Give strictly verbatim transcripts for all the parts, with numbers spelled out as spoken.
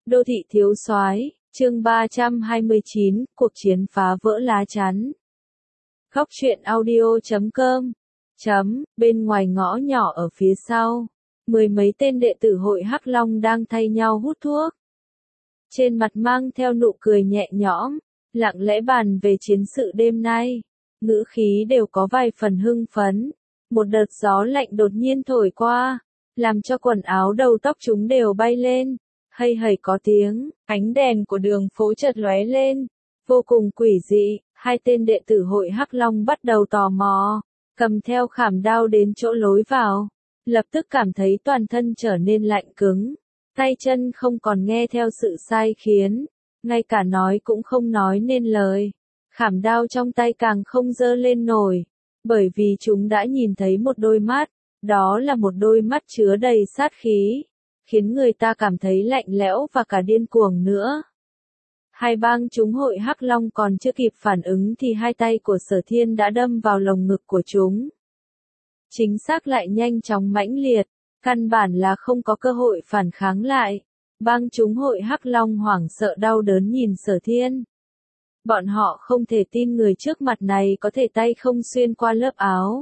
Đô thị thiếu soái, chương ba trăm hai mươi chín, cuộc chiến phá vỡ lá chắn. Góc truyện audio chấm com. Chấm, bên ngoài ngõ nhỏ ở phía sau, mười mấy tên đệ tử hội Hắc Long đang thay nhau hút thuốc. Trên mặt mang theo nụ cười nhẹ nhõm, lặng lẽ bàn về chiến sự đêm nay, ngữ khí đều có vài phần hưng phấn. Một đợt gió lạnh đột nhiên thổi qua, làm cho quần áo đầu tóc chúng đều bay lên. Hây hây có tiếng, ánh đèn của đường phố chợt lóe lên, vô cùng quỷ dị. Hai tên đệ tử hội Hắc Long bắt đầu tò mò, cầm theo khảm đao đến chỗ lối vào, lập tức cảm thấy toàn thân trở nên lạnh cứng, tay chân không còn nghe theo sự sai khiến, ngay cả nói cũng không nói nên lời, khảm đao trong tay càng không giơ lên nổi, bởi vì chúng đã nhìn thấy một đôi mắt, đó là một đôi mắt chứa đầy sát khí, khiến người ta cảm thấy lạnh lẽo và cả điên cuồng nữa. Hai bang chúng hội Hắc Long còn chưa kịp phản ứng thì hai tay của Sở Thiên đã đâm vào lồng ngực của chúng. Chính xác lại nhanh chóng mãnh liệt, căn bản là không có cơ hội phản kháng lại. Bang chúng hội Hắc Long hoảng sợ đau đớn nhìn Sở Thiên. Bọn họ không thể tin người trước mặt này có thể tay không xuyên qua lớp áo,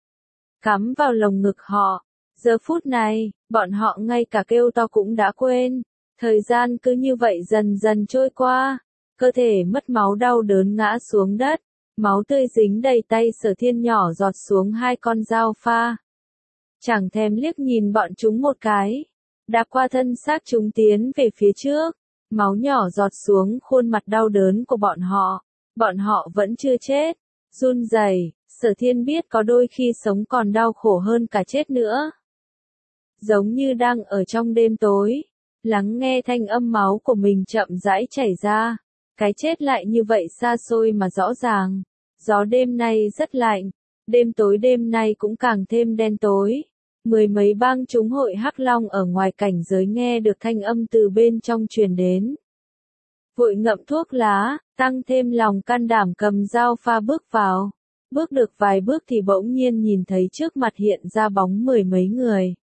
cắm vào lồng ngực họ. Giờ phút này, bọn họ ngay cả kêu to cũng đã quên. Thời gian cứ như vậy dần dần trôi qua, cơ thể mất máu đau đớn ngã xuống đất, máu tươi dính đầy tay Sở Thiên nhỏ giọt xuống hai con dao pha. Chẳng thèm liếc nhìn bọn chúng một cái, đạp qua thân xác chúng tiến về phía trước, máu nhỏ giọt xuống khuôn mặt đau đớn của bọn họ. Bọn họ vẫn chưa chết, run rẩy. Sở Thiên biết có đôi khi sống còn đau khổ hơn cả chết nữa. Giống như đang ở trong đêm tối, lắng nghe thanh âm máu của mình chậm rãi chảy ra, cái chết lại như vậy xa xôi mà rõ ràng. Gió đêm nay rất lạnh, đêm tối đêm nay cũng càng thêm đen tối. Mười mấy bang chúng hội Hắc Long ở ngoài cảnh giới nghe được thanh âm từ bên trong truyền đến. Vội ngậm thuốc lá, tăng thêm lòng can đảm cầm dao pha bước vào. Bước được vài bước thì bỗng nhiên nhìn thấy trước mặt hiện ra bóng mười mấy người.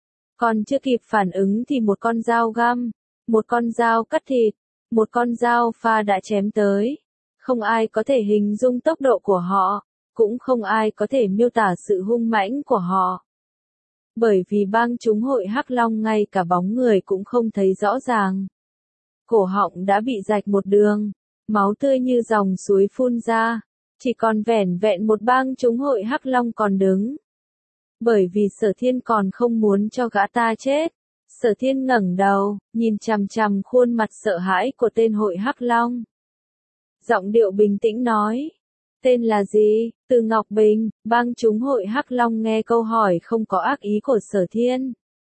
Còn chưa kịp phản ứng thì một con dao găm, một con dao cắt thịt, một con dao pha đã chém tới. Không ai có thể hình dung tốc độ của họ, cũng không ai có thể miêu tả sự hung mãnh của họ. Bởi vì bang chúng hội Hắc Long ngay cả bóng người cũng không thấy rõ ràng. Cổ họng đã bị rạch một đường, máu tươi như dòng suối phun ra, chỉ còn vẻn vẹn một bang chúng hội Hắc Long còn đứng. Bởi vì Sở Thiên còn không muốn cho gã ta chết. Sở Thiên ngẩng đầu, nhìn chằm chằm khuôn mặt sợ hãi của tên hội Hắc Long. Giọng điệu bình tĩnh nói. Tên là gì? Từ Ngọc Bình. Bang chúng hội Hắc Long nghe câu hỏi không có ác ý của Sở Thiên.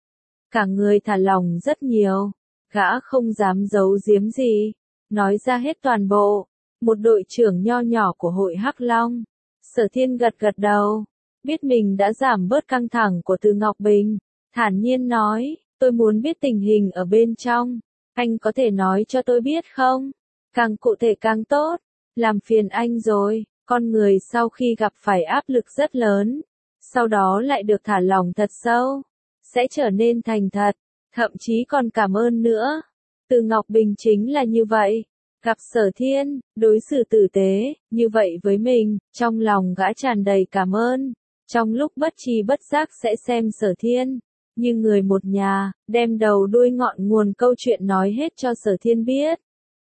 Cả người thả lỏng rất nhiều. Gã không dám giấu giếm gì. Nói ra hết toàn bộ. Một đội trưởng nho nhỏ của hội Hắc Long. Sở Thiên gật gật đầu. Biết mình đã giảm bớt căng thẳng của Từ Ngọc Bình, thản nhiên nói, tôi muốn biết tình hình ở bên trong, anh có thể nói cho tôi biết không? Càng cụ thể càng tốt, làm phiền anh rồi. Con người sau khi gặp phải áp lực rất lớn, sau đó lại được thả lỏng thật sâu, sẽ trở nên thành thật, thậm chí còn cảm ơn nữa. Từ Ngọc Bình chính là như vậy. Gặp Sở Thiên, đối xử tử tế, như vậy với mình, trong lòng gã tràn đầy cảm ơn. Trong lúc bất tri bất giác sẽ xem Sở Thiên, như người một nhà, đem đầu đuôi ngọn nguồn câu chuyện nói hết cho Sở Thiên biết.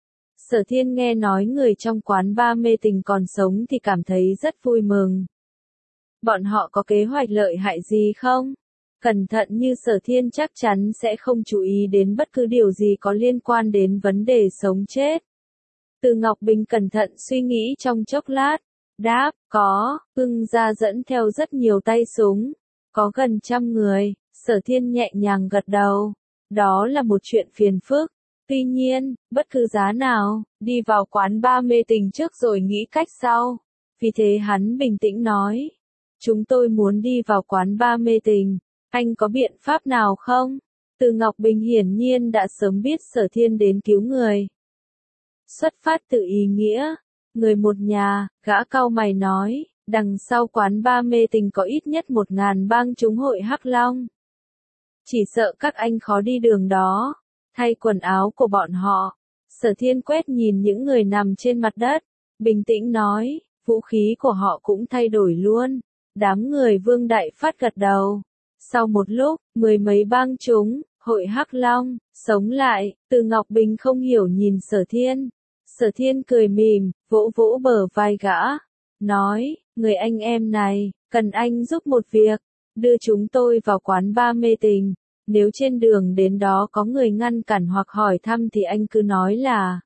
Sở Thiên nghe nói người trong quán ba mê tình còn sống thì cảm thấy rất vui mừng. Bọn họ có kế hoạch lợi hại gì không? Cẩn thận như Sở Thiên chắc chắn sẽ không chú ý đến bất cứ điều gì có liên quan đến vấn đề sống chết. Từ Ngọc Bình cẩn thận suy nghĩ trong chốc lát. Đáp, có, ưng ra dẫn theo rất nhiều tay súng, có gần trăm người. Sở Thiên nhẹ nhàng gật đầu, đó là một chuyện phiền phức, tuy nhiên, bất cứ giá nào, đi vào quán ba mê tình trước rồi nghĩ cách sau. Vì thế hắn bình tĩnh nói, chúng tôi muốn đi vào quán ba mê tình, anh có biện pháp nào không? Từ Ngọc Bình hiển nhiên đã sớm biết Sở Thiên đến cứu người. Xuất phát từ ý nghĩa. Người một nhà, gã cau mày nói, đằng sau quán ba mê tình có ít nhất một ngàn bang chúng hội Hắc Long. Chỉ sợ các anh khó đi đường đó. thay quần áo của bọn họ. Sở Thiên quét nhìn những người nằm trên mặt đất, bình tĩnh nói, vũ khí của họ cũng thay đổi luôn. Đám người Vương Đại Phát gật đầu. Sau một lúc, mười mấy bang chúng, hội Hắc Long, sống lại, Từ Ngọc Bình không hiểu nhìn Sở Thiên. Sở Thiên cười mỉm, vỗ vỗ bờ vai gã, nói, người anh em này, cần anh giúp một việc, đưa chúng tôi vào quán bar mê tình. Nếu trên đường đến đó có người ngăn cản hoặc hỏi thăm thì anh cứ nói là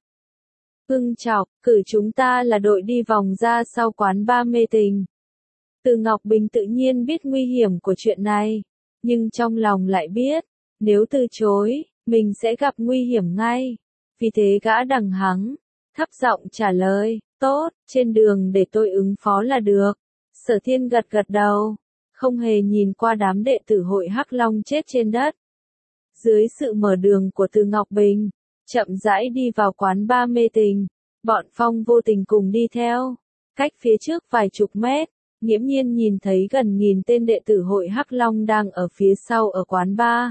Ưng Chọc, cử chúng ta là đội đi vòng ra sau quán bar mê tình. Từ Ngọc Bình tự nhiên biết nguy hiểm của chuyện này, nhưng trong lòng lại biết, nếu từ chối, mình sẽ gặp nguy hiểm ngay. Vì thế gã đằng hắng, thấp giọng trả lời, tốt, trên đường để tôi ứng phó là được. Sở Thiên gật gật đầu, không hề nhìn qua đám đệ tử hội Hắc Long chết trên đất. Dưới sự mở đường của Từ Ngọc Bình, chậm rãi đi vào quán bar mê tình, bọn Phong Vô Tình cùng đi theo. Cách phía trước vài chục mét, nghiễm nhiên nhìn thấy gần nghìn tên đệ tử hội Hắc Long đang ở phía sau ở quán bar.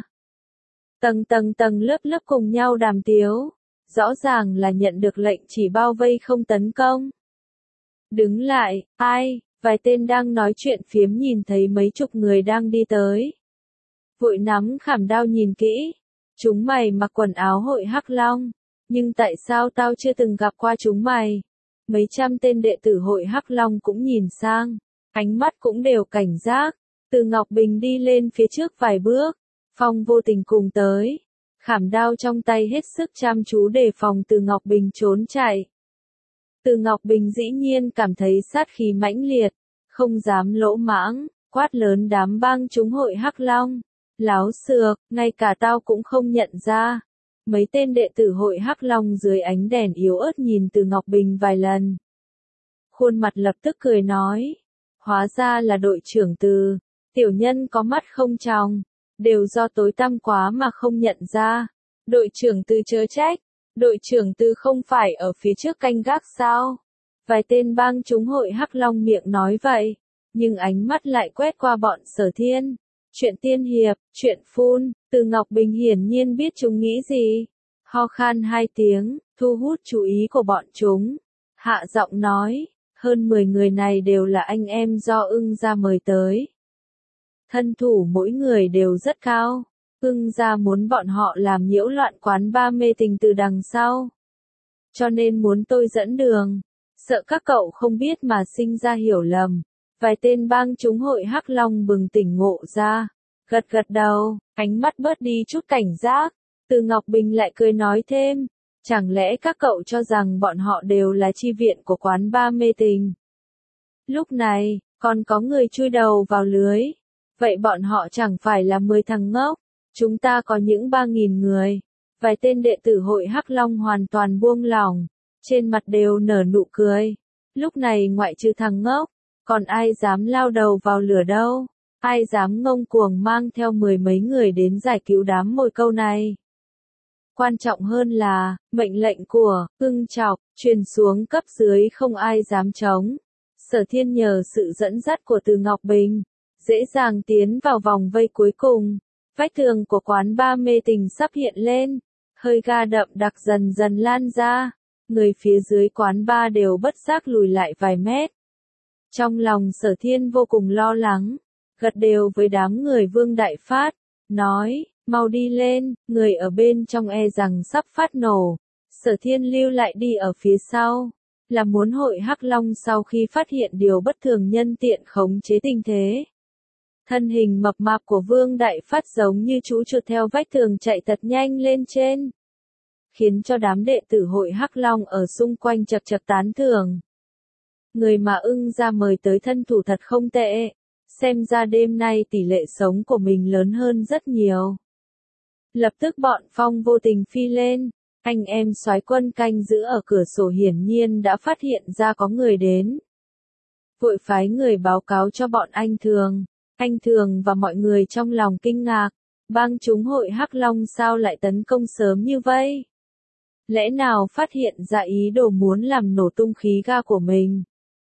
Tầng tầng tầng lớp lớp cùng nhau đàm tiếu, rõ ràng là nhận được lệnh chỉ bao vây không tấn công. Đứng lại, ai, vài tên đang nói chuyện phiếm nhìn thấy mấy chục người đang đi tới. Vội nắm khảm đao nhìn kỹ, chúng mày mặc quần áo hội Hắc Long, nhưng tại sao tao chưa từng gặp qua chúng mày? Mấy trăm tên đệ tử hội Hắc Long cũng nhìn sang, ánh mắt cũng đều cảnh giác. Từ Ngọc Bình đi lên phía trước vài bước, Phong Vô Tình cùng tới, khảm đao trong tay hết sức chăm chú đề phòng Từ Ngọc Bình trốn chạy. Từ Ngọc Bình dĩ nhiên cảm thấy sát khí mãnh liệt, không dám lỗ mãng, quát lớn đám bang chúng hội Hắc Long. Láo xược, ngay cả tao cũng không nhận ra. Mấy tên đệ tử hội Hắc Long dưới ánh đèn yếu ớt nhìn Từ Ngọc Bình vài lần. Khuôn mặt lập tức cười nói, hóa ra là đội trưởng Từ, tiểu nhân có mắt không tròng, đều do tối tăm quá mà không nhận ra. Đội trưởng Từ chớ trách, đội trưởng Từ không phải ở phía trước canh gác sao? Vài tên bang chúng hội Hắc Long miệng nói vậy, nhưng ánh mắt lại quét qua bọn Sở Thiên. Chuyện tiên hiệp, chuyện phun, Từ Ngọc Bình hiển nhiên biết chúng nghĩ gì. Ho khan hai tiếng, thu hút chú ý của bọn chúng. Hạ giọng nói, hơn mười người này đều là anh em do Ưng gia mời tới. Thân thủ mỗi người đều rất cao. Ưng gia muốn bọn họ làm nhiễu loạn quán bar mê tình từ đằng sau. Cho nên muốn tôi dẫn đường. Sợ các cậu không biết mà sinh ra hiểu lầm. Vài tên bang chúng hội Hắc Long bừng tỉnh ngộ ra, gật gật đầu, ánh mắt bớt đi chút cảnh giác. Từ Ngọc Bình lại cười nói thêm, chẳng lẽ các cậu cho rằng bọn họ đều là chi viện của quán bar mê tình? Lúc này, còn có người chui đầu vào lưới, vậy bọn họ chẳng phải là mười thằng ngốc, chúng ta có những ba nghìn người. Vài tên đệ tử hội Hắc Long hoàn toàn buông lỏng, trên mặt đều nở nụ cười. Lúc này ngoại trừ thằng ngốc, còn ai dám lao đầu vào lửa đâu, ai dám ngông cuồng mang theo mười mấy người đến giải cứu đám mồi câu này. Quan trọng hơn là, mệnh lệnh của Ưng Chọc truyền xuống cấp dưới không ai dám chống. Sở Thiên nhờ sự dẫn dắt của Từ Ngọc Bình, dễ dàng tiến vào vòng vây cuối cùng. Vách tường của quán bar mê tình sắp hiện lên, hơi ga đậm đặc dần dần lan ra, người phía dưới quán bar đều bất giác lùi lại vài mét. Trong lòng Sở Thiên vô cùng lo lắng, gật đều với đám người Vương Đại Phát, nói, mau đi lên, người ở bên trong e rằng sắp phát nổ. Sở Thiên lưu lại đi ở phía sau, là muốn hội Hắc Long sau khi phát hiện điều bất thường nhân tiện khống chế tình thế. Thân hình mập mạp của Vương Đại Phát giống như chú chuột theo vách tường chạy thật nhanh lên trên, khiến cho đám đệ tử hội Hắc Long ở xung quanh chật chật tán thưởng. Người mà Ưng gia mời tới thân thủ thật không tệ, xem ra đêm nay tỷ lệ sống của mình lớn hơn rất nhiều. Lập tức bọn Phong Vô Tình phi lên, anh em soái quân canh giữ ở cửa sổ hiển nhiên đã phát hiện ra có người đến. Vội phái người báo cáo cho bọn anh Thường, anh Thường và mọi người trong lòng kinh ngạc, bang chúng hội Hắc Long sao lại tấn công sớm như vậy? Lẽ nào phát hiện ra ý đồ muốn làm nổ tung khí ga của mình?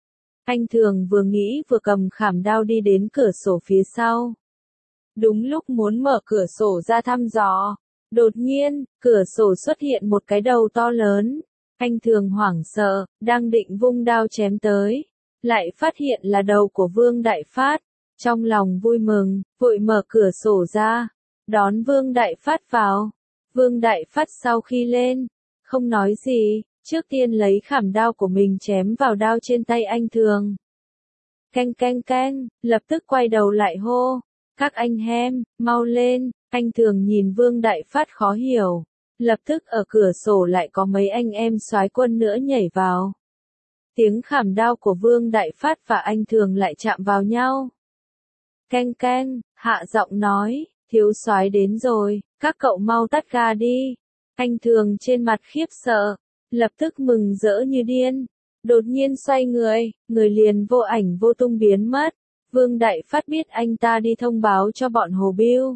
Anh Thường vừa nghĩ vừa cầm khảm đao đi đến cửa sổ phía sau. Đúng lúc muốn mở cửa sổ ra thăm dò, Đột nhiên, cửa sổ xuất hiện một cái đầu to lớn. Anh Thường hoảng sợ, đang định vung đao chém tới. Lại phát hiện là đầu của Vương Đại Phát. Trong lòng vui mừng, vội mở cửa sổ ra. Đón Vương Đại Phát vào. Vương Đại Phát sau khi lên, không nói gì, trước tiên lấy khảm đao của mình chém vào đao trên tay anh Thường. Canh canh canh, lập tức quay đầu lại hô. Các anh em, mau lên, anh Thường nhìn Vương Đại Phát khó hiểu. Lập tức ở cửa sổ lại có mấy anh em soái quân nữa nhảy vào. Tiếng khảm đao của Vương Đại Phát và anh Thường lại chạm vào nhau. Canh canh, hạ giọng nói, thiếu soái đến rồi, các cậu mau tắt ga đi. Anh Thường trên mặt khiếp sợ, lập tức mừng rỡ như điên. Đột nhiên xoay người, người liền vô ảnh vô tung biến mất. Vương Đại Phát biết anh ta đi thông báo cho bọn Hồ Bưu,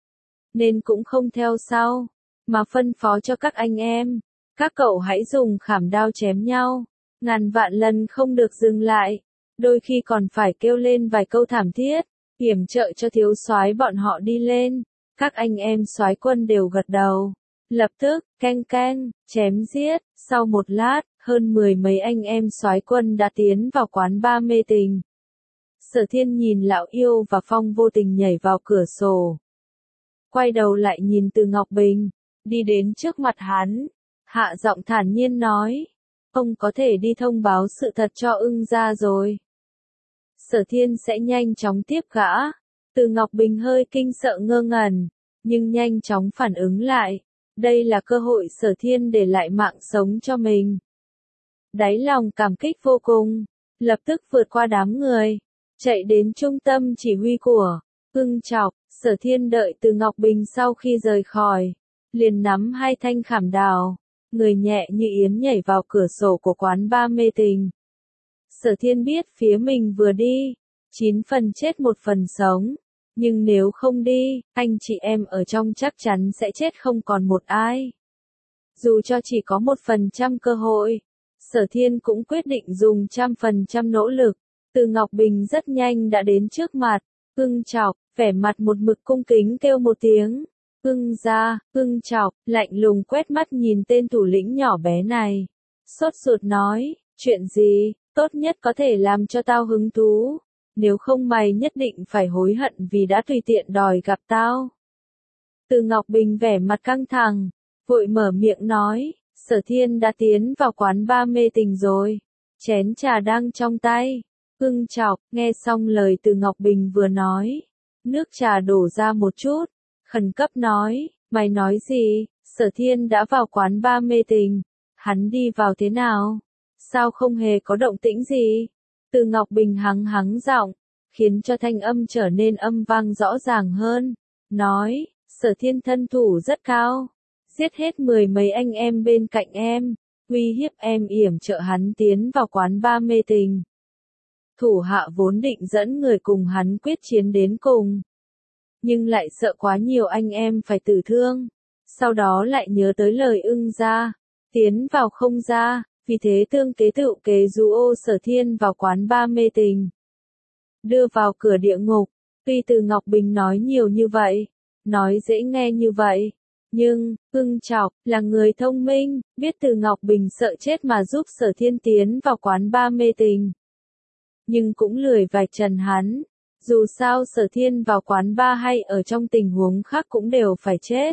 nên cũng không theo sau, mà phân phó cho các anh em. Các cậu hãy dùng khảm đao chém nhau, ngàn vạn lần không được dừng lại, đôi khi còn phải kêu lên vài câu thảm thiết, yểm trợ cho thiếu soái bọn họ đi lên. Các anh em soái quân đều gật đầu. Lập tức, canh canh, chém giết, sau một lát, hơn mười mấy anh em soái quân đã tiến vào quán ba mê tình. Sở Thiên nhìn Lão Yêu và Phong vô tình nhảy vào cửa sổ. Quay đầu lại nhìn Từ Ngọc Bình, đi đến trước mặt hắn, hạ giọng thản nhiên nói, ông có thể đi thông báo sự thật cho Ưng gia rồi. Sở Thiên sẽ nhanh chóng tiếp gã. Từ Ngọc Bình hơi kinh sợ ngơ ngẩn, nhưng nhanh chóng phản ứng lại. Đây là cơ hội Sở Thiên để lại mạng sống cho mình. Đáy lòng cảm kích vô cùng, lập tức vượt qua đám người, chạy đến trung tâm chỉ huy của Ưng Trọc. Sở Thiên đợi Từ Ngọc Bình sau khi rời khỏi, liền nắm hai thanh khảm đào, người nhẹ như yến nhảy vào cửa sổ của quán ba mê tình. Sở Thiên biết phía mình vừa đi, chín phần chết một phần sống, nhưng nếu không đi, anh chị em ở trong chắc chắn sẽ chết không còn một ai. Dù cho chỉ có một phần trăm cơ hội, Sở Thiên cũng quyết định dùng trăm phần trăm nỗ lực. Từ Ngọc Bình rất nhanh đã đến trước mặt, Ưng Trọc, vẻ mặt một mực cung kính kêu một tiếng. Ưng gia, Ưng Trọc, lạnh lùng quét mắt nhìn tên thủ lĩnh nhỏ bé này. Sốt ruột nói, chuyện gì, tốt nhất có thể làm cho tao hứng thú. Nếu không mày nhất định phải hối hận vì đã tùy tiện đòi gặp tao. Từ Ngọc Bình vẻ mặt căng thẳng, vội mở miệng nói, Sở Thiên đã tiến vào quán ba mê tình rồi. Chén trà đang trong tay. Ưng Trọc, nghe xong lời Từ Ngọc Bình vừa nói. Nước trà đổ ra một chút. Khẩn cấp nói, mày nói gì, Sở Thiên đã vào quán ba mê tình. Hắn đi vào thế nào? Sao không hề có động tĩnh gì? Từ Ngọc Bình hắng hắng giọng, khiến cho thanh âm trở nên âm vang rõ ràng hơn. Nói, Sở Thiên thân thủ rất cao. Giết hết mười mấy anh em bên cạnh em, uy hiếp em yểm trợ hắn tiến vào quán ba mê tình. Thủ hạ vốn định dẫn người cùng hắn quyết chiến đến cùng, nhưng lại sợ quá nhiều anh em phải tử thương. Sau đó lại nhớ tới lời Ưng gia, tiến vào không ra, vì thế tương kế tự kế dụ ô Sở Thiên vào quán ba mê tình. Đưa vào cửa địa ngục. Tuy Từ Ngọc Bình nói nhiều như vậy, nói dễ nghe như vậy, nhưng, Ưng Trọc, là người thông minh, biết Từ Ngọc Bình sợ chết mà giúp Sở Thiên tiến vào quán ba mê tình. Nhưng cũng lười vạch trần hắn. Dù sao Sở Thiên vào quán ba hay ở trong tình huống khác cũng đều phải chết.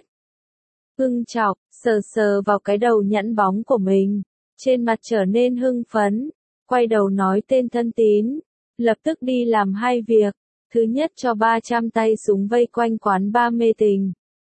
Ưng Trọc, sờ sờ vào cái đầu nhẵn bóng của mình, trên mặt trở nên hưng phấn, quay đầu nói tên thân tín, lập tức đi làm hai việc. Thứ nhất cho ba trăm tay súng vây quanh quán ba mê tình.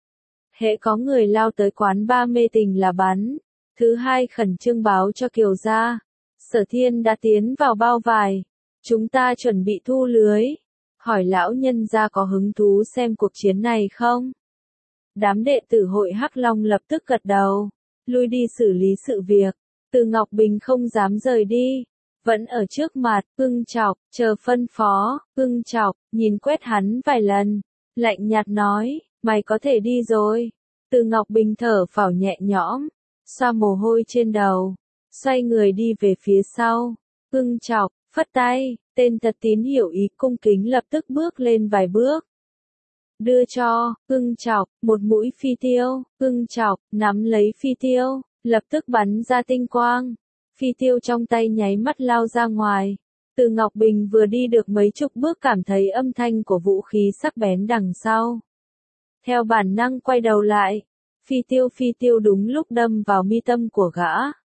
Hễ có người lao tới quán ba mê tình là bắn. Thứ hai khẩn trương báo cho Kiều gia, Sở Thiên đã tiến vào bao vải. Chúng ta chuẩn bị thu lưới. Hỏi lão nhân gia có hứng thú xem cuộc chiến này không? Đám đệ tử hội Hắc Long lập tức gật đầu, lui đi xử lý sự việc. Từ Ngọc Bình không dám rời đi, vẫn ở trước mặt. Ưng Trọc, chờ phân phó. Ưng Trọc, nhìn quét hắn vài lần, lạnh nhạt nói, mày có thể đi rồi. Từ Ngọc Bình thở phào nhẹ nhõm, xoa mồ hôi trên đầu, xoay người đi về phía sau. Ưng Trọc, phất tay, tên thật tín hiểu ý cung kính lập tức bước lên vài bước. đưa cho, Ưng Chọc, một mũi phi tiêu, Ưng Chọc, nắm lấy phi tiêu, lập tức bắn ra tinh quang. Phi tiêu trong tay nháy mắt lao ra ngoài. Từ Ngọc Bình vừa đi được mấy chục bước cảm thấy âm thanh của vũ khí sắc bén đằng sau. Theo bản năng quay đầu lại, phi tiêu phi tiêu đúng lúc đâm vào mi tâm của gã.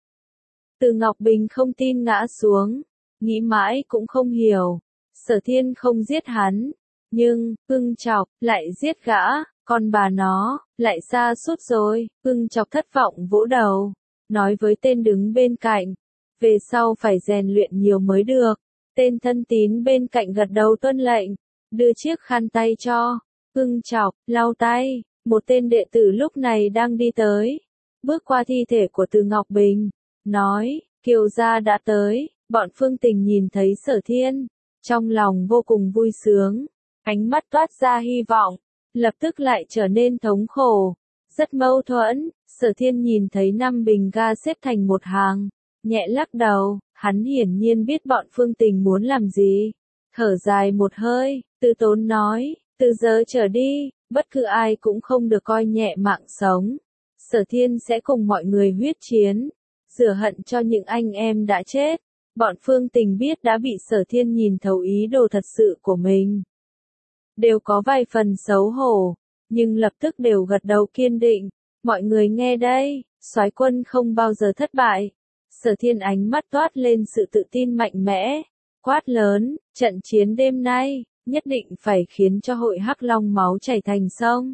Từ Ngọc Bình không tin ngã xuống, nghĩ mãi cũng không hiểu. Sở Thiên không giết hắn, nhưng, Ưng Chọc, lại giết gã, còn bà nó, lại xa suốt rồi. Ưng Chọc thất vọng vỗ đầu, nói với tên đứng bên cạnh, về sau phải rèn luyện nhiều mới được. Tên thân tín bên cạnh gật đầu tuân lệnh, đưa chiếc khăn tay cho, Ưng Chọc, lau tay. Một tên đệ tử lúc này đang đi tới, bước qua thi thể của Từ Ngọc Bình, nói, Kiều gia đã tới. Bọn Phương Tình nhìn thấy Sở Thiên, trong lòng vô cùng vui sướng, ánh mắt toát ra hy vọng, lập tức lại trở nên thống khổ, rất mâu thuẫn. Sở Thiên nhìn thấy năm bình ga xếp thành một hàng, nhẹ lắc đầu, hắn hiển nhiên biết bọn Phương Tình muốn làm gì. Thở dài một hơi, Từ Tốn nói, từ giờ trở đi, bất cứ ai cũng không được coi nhẹ mạng sống. Sở Thiên sẽ cùng mọi người huyết chiến, rửa hận cho những anh em đã chết. Bọn Phương Tình biết đã bị Sở Thiên nhìn thấu ý đồ thật sự của mình. Đều có vài phần xấu hổ, nhưng lập tức đều gật đầu kiên định. Mọi người nghe đây, soái quân không bao giờ thất bại. Sở Thiên ánh mắt toát lên sự tự tin mạnh mẽ, quát lớn, trận chiến đêm nay, nhất định phải khiến cho hội Hắc Long máu chảy thành sông.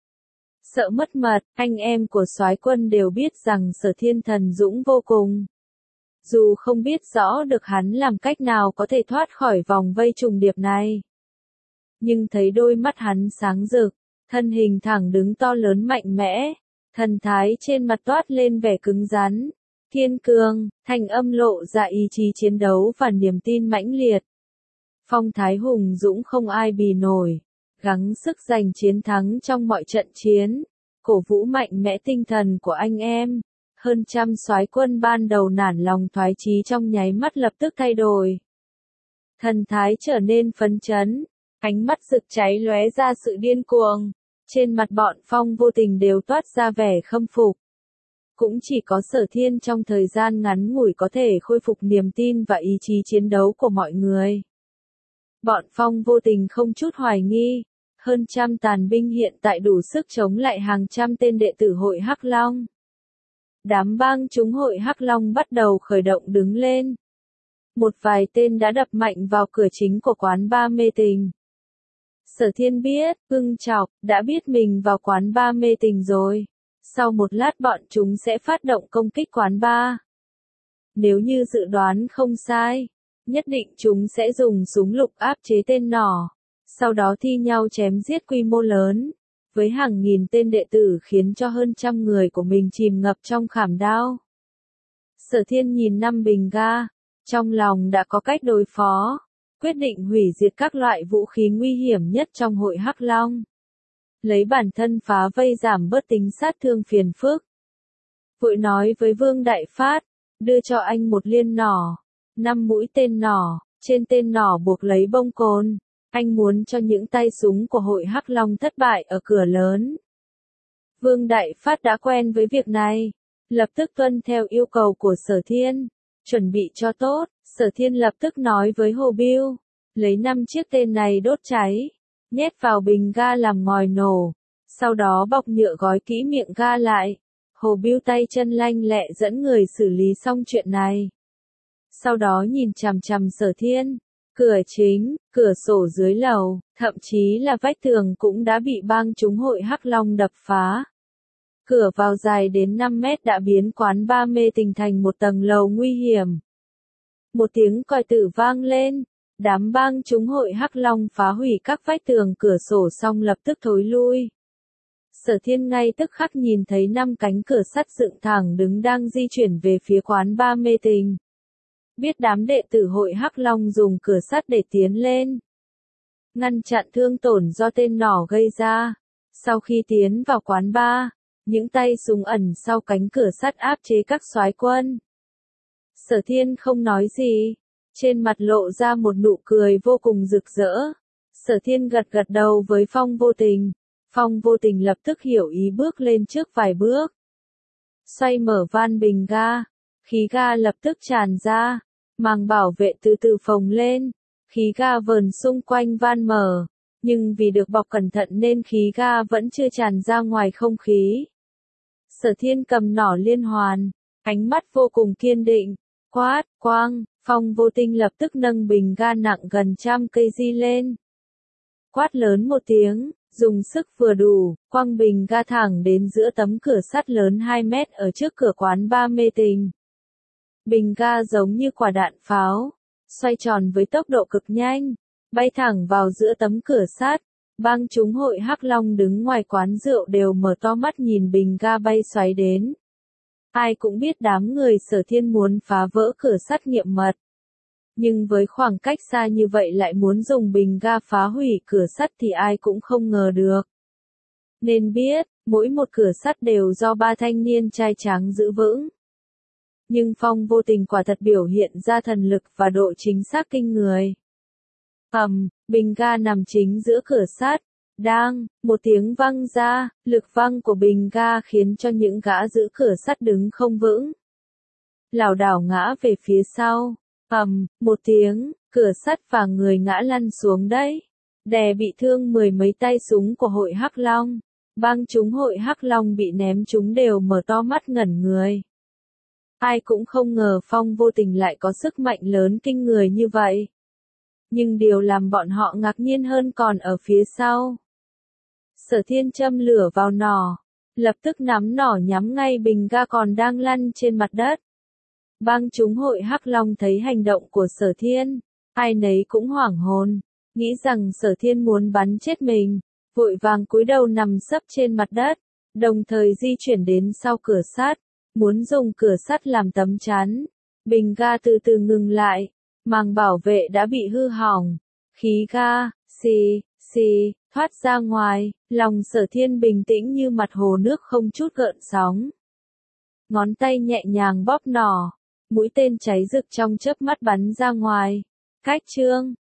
Sợ mất mật, anh em của soái quân đều biết rằng Sở Thiên thần dũng vô cùng. Dù không biết rõ được hắn làm cách nào có thể thoát khỏi vòng vây trùng điệp này, nhưng thấy đôi mắt hắn sáng rực, thân hình thẳng đứng to lớn mạnh mẽ, thần thái trên mặt toát lên vẻ cứng rắn, kiên cường, thanh âm lộ ra ý chí chiến đấu và niềm tin mãnh liệt. Phong thái hùng dũng không ai bì nổi, gắng sức giành chiến thắng trong mọi trận chiến, cổ vũ mạnh mẽ tinh thần của anh em. Hơn trăm soái quân ban đầu nản lòng thoái chí trong nháy mắt lập tức thay đổi. Thần thái trở nên phấn chấn, ánh mắt rực cháy lóe ra sự điên cuồng. Trên mặt bọn Phong vô tình đều toát ra vẻ khâm phục. Cũng chỉ có Sở Thiên trong thời gian ngắn ngủi có thể khôi phục niềm tin và ý chí chiến đấu của mọi người. Bọn Phong vô tình không chút hoài nghi, hơn trăm tàn binh hiện tại đủ sức chống lại hàng trăm tên đệ tử hội Hắc Long. Đám bang chúng hội Hắc Long bắt đầu khởi động đứng lên. Một vài tên đã đập mạnh vào cửa chính của quán ba mê tình. Sở Thiên biết, Ưng Chọc, đã biết mình vào quán ba mê tình rồi. Sau một lát bọn chúng sẽ phát động công kích quán ba. Nếu như dự đoán không sai, nhất định chúng sẽ dùng súng lục áp chế tên nỏ, sau đó thi nhau chém giết quy mô lớn, với hàng nghìn tên đệ tử khiến cho hơn trăm người của mình chìm ngập trong khảm đao. Sở Thiên nhìn năm bình ga, trong lòng đã có cách đối phó, quyết định hủy diệt các loại vũ khí nguy hiểm nhất trong hội Hắc Long. Lấy bản thân phá vây giảm bớt tính sát thương phiền phức. Vội nói với Vương Đại Phát, đưa cho anh một liên nỏ, năm mũi tên nỏ, trên tên nỏ buộc lấy bông cồn. Anh muốn cho những tay súng của hội Hắc Long thất bại ở cửa lớn. Vương Đại Phát đã quen với việc này, lập tức tuân theo yêu cầu của Sở Thiên, chuẩn bị cho tốt. Sở Thiên lập tức nói với Hồ Bưu, lấy năm chiếc tên này đốt cháy, nhét vào bình ga làm ngòi nổ, sau đó bọc nhựa gói kỹ miệng ga lại. Hồ Bưu tay chân lanh lẹ dẫn người xử lý xong chuyện này. Sau đó nhìn chằm chằm Sở Thiên, cửa chính, cửa sổ dưới lầu, thậm chí là vách tường cũng đã bị bang chúng hội Hắc Long đập phá. Cửa vào dài đến năm mét đã biến quán ba mê tình thành một tầng lầu nguy hiểm. Một tiếng còi tử vang lên, đám bang chúng hội Hắc Long phá hủy các vách tường cửa sổ xong lập tức thối lui. Sở Thiên ngay tức khắc nhìn thấy năm cánh cửa sắt dựng thẳng đứng đang di chuyển về phía quán ba mê tình. Biết đám đệ tử hội Hắc Long dùng cửa sắt để tiến lên, ngăn chặn thương tổn do tên nỏ gây ra. Sau khi tiến vào quán bar, những tay súng ẩn sau cánh cửa sắt áp chế các soái quân. Sở Thiên không nói gì, trên mặt lộ ra một nụ cười vô cùng rực rỡ. Sở Thiên gật gật đầu với Phong Vô Tình. Phong Vô Tình lập tức hiểu ý bước lên trước vài bước. Xoay mở van bình ga. Khí ga lập tức tràn ra. Màng bảo vệ từ từ phồng lên. Khí ga vờn xung quanh van mở. Nhưng vì được bọc cẩn thận nên khí ga vẫn chưa tràn ra ngoài không khí. Sở Thiên cầm nỏ liên hoàn. Ánh mắt vô cùng kiên định. Quát, quang, Phong Vô Tình lập tức nâng bình ga nặng gần trăm cây gi lên. Quát lớn một tiếng, dùng sức vừa đủ, quăng bình ga thẳng đến giữa tấm cửa sắt lớn hai mét ở trước cửa quán bar Mê Tình. Bình ga giống như quả đạn pháo, xoay tròn với tốc độ cực nhanh, bay thẳng vào giữa tấm cửa sắt. Bang chúng hội Hắc Long đứng ngoài quán rượu đều mở to mắt nhìn bình ga bay xoáy đến. Ai cũng biết đám người Sở Thiên muốn phá vỡ cửa sắt nghiệm mật. Nhưng với khoảng cách xa như vậy lại muốn dùng bình ga phá hủy cửa sắt thì ai cũng không ngờ được. Nên biết, mỗi một cửa sắt đều do ba thanh niên trai tráng giữ vững. Nhưng Phong Vô Tình quả thật biểu hiện ra thần lực và độ chính xác kinh người. Ầm, bình ga nằm chính giữa cửa sắt. Đang, một tiếng vang ra, lực văng của bình ga khiến cho những gã giữ cửa sắt đứng không vững. Lảo đảo ngã về phía sau. Ầm, một tiếng, cửa sắt và người ngã lăn xuống đấy. Đè bị thương mười mấy tay súng của hội Hắc Long. Bang chúng hội Hắc Long bị ném chúng đều mở to mắt ngẩn người. Ai cũng không ngờ Phong Vô Tình lại có sức mạnh lớn kinh người như vậy. Nhưng điều làm bọn họ ngạc nhiên hơn còn ở phía sau. Sở Thiên châm lửa vào nỏ, lập tức nắm nỏ nhắm ngay bình ga còn đang lăn trên mặt đất. Bang chúng hội Hắc Long thấy hành động của Sở Thiên, ai nấy cũng hoảng hồn, nghĩ rằng Sở Thiên muốn bắn chết mình, vội vàng cúi đầu nằm sấp trên mặt đất, đồng thời di chuyển đến sau cửa sắt, muốn dùng cửa sắt làm tấm chắn. Bình ga từ từ ngừng lại, màng bảo vệ đã bị hư hỏng, khí ga, xì, xì, thoát ra ngoài, lòng Sở Thiên bình tĩnh như mặt hồ nước không chút gợn sóng. Ngón tay nhẹ nhàng bóp nỏ, mũi tên cháy rực trong chớp mắt bắn ra ngoài. Cách chương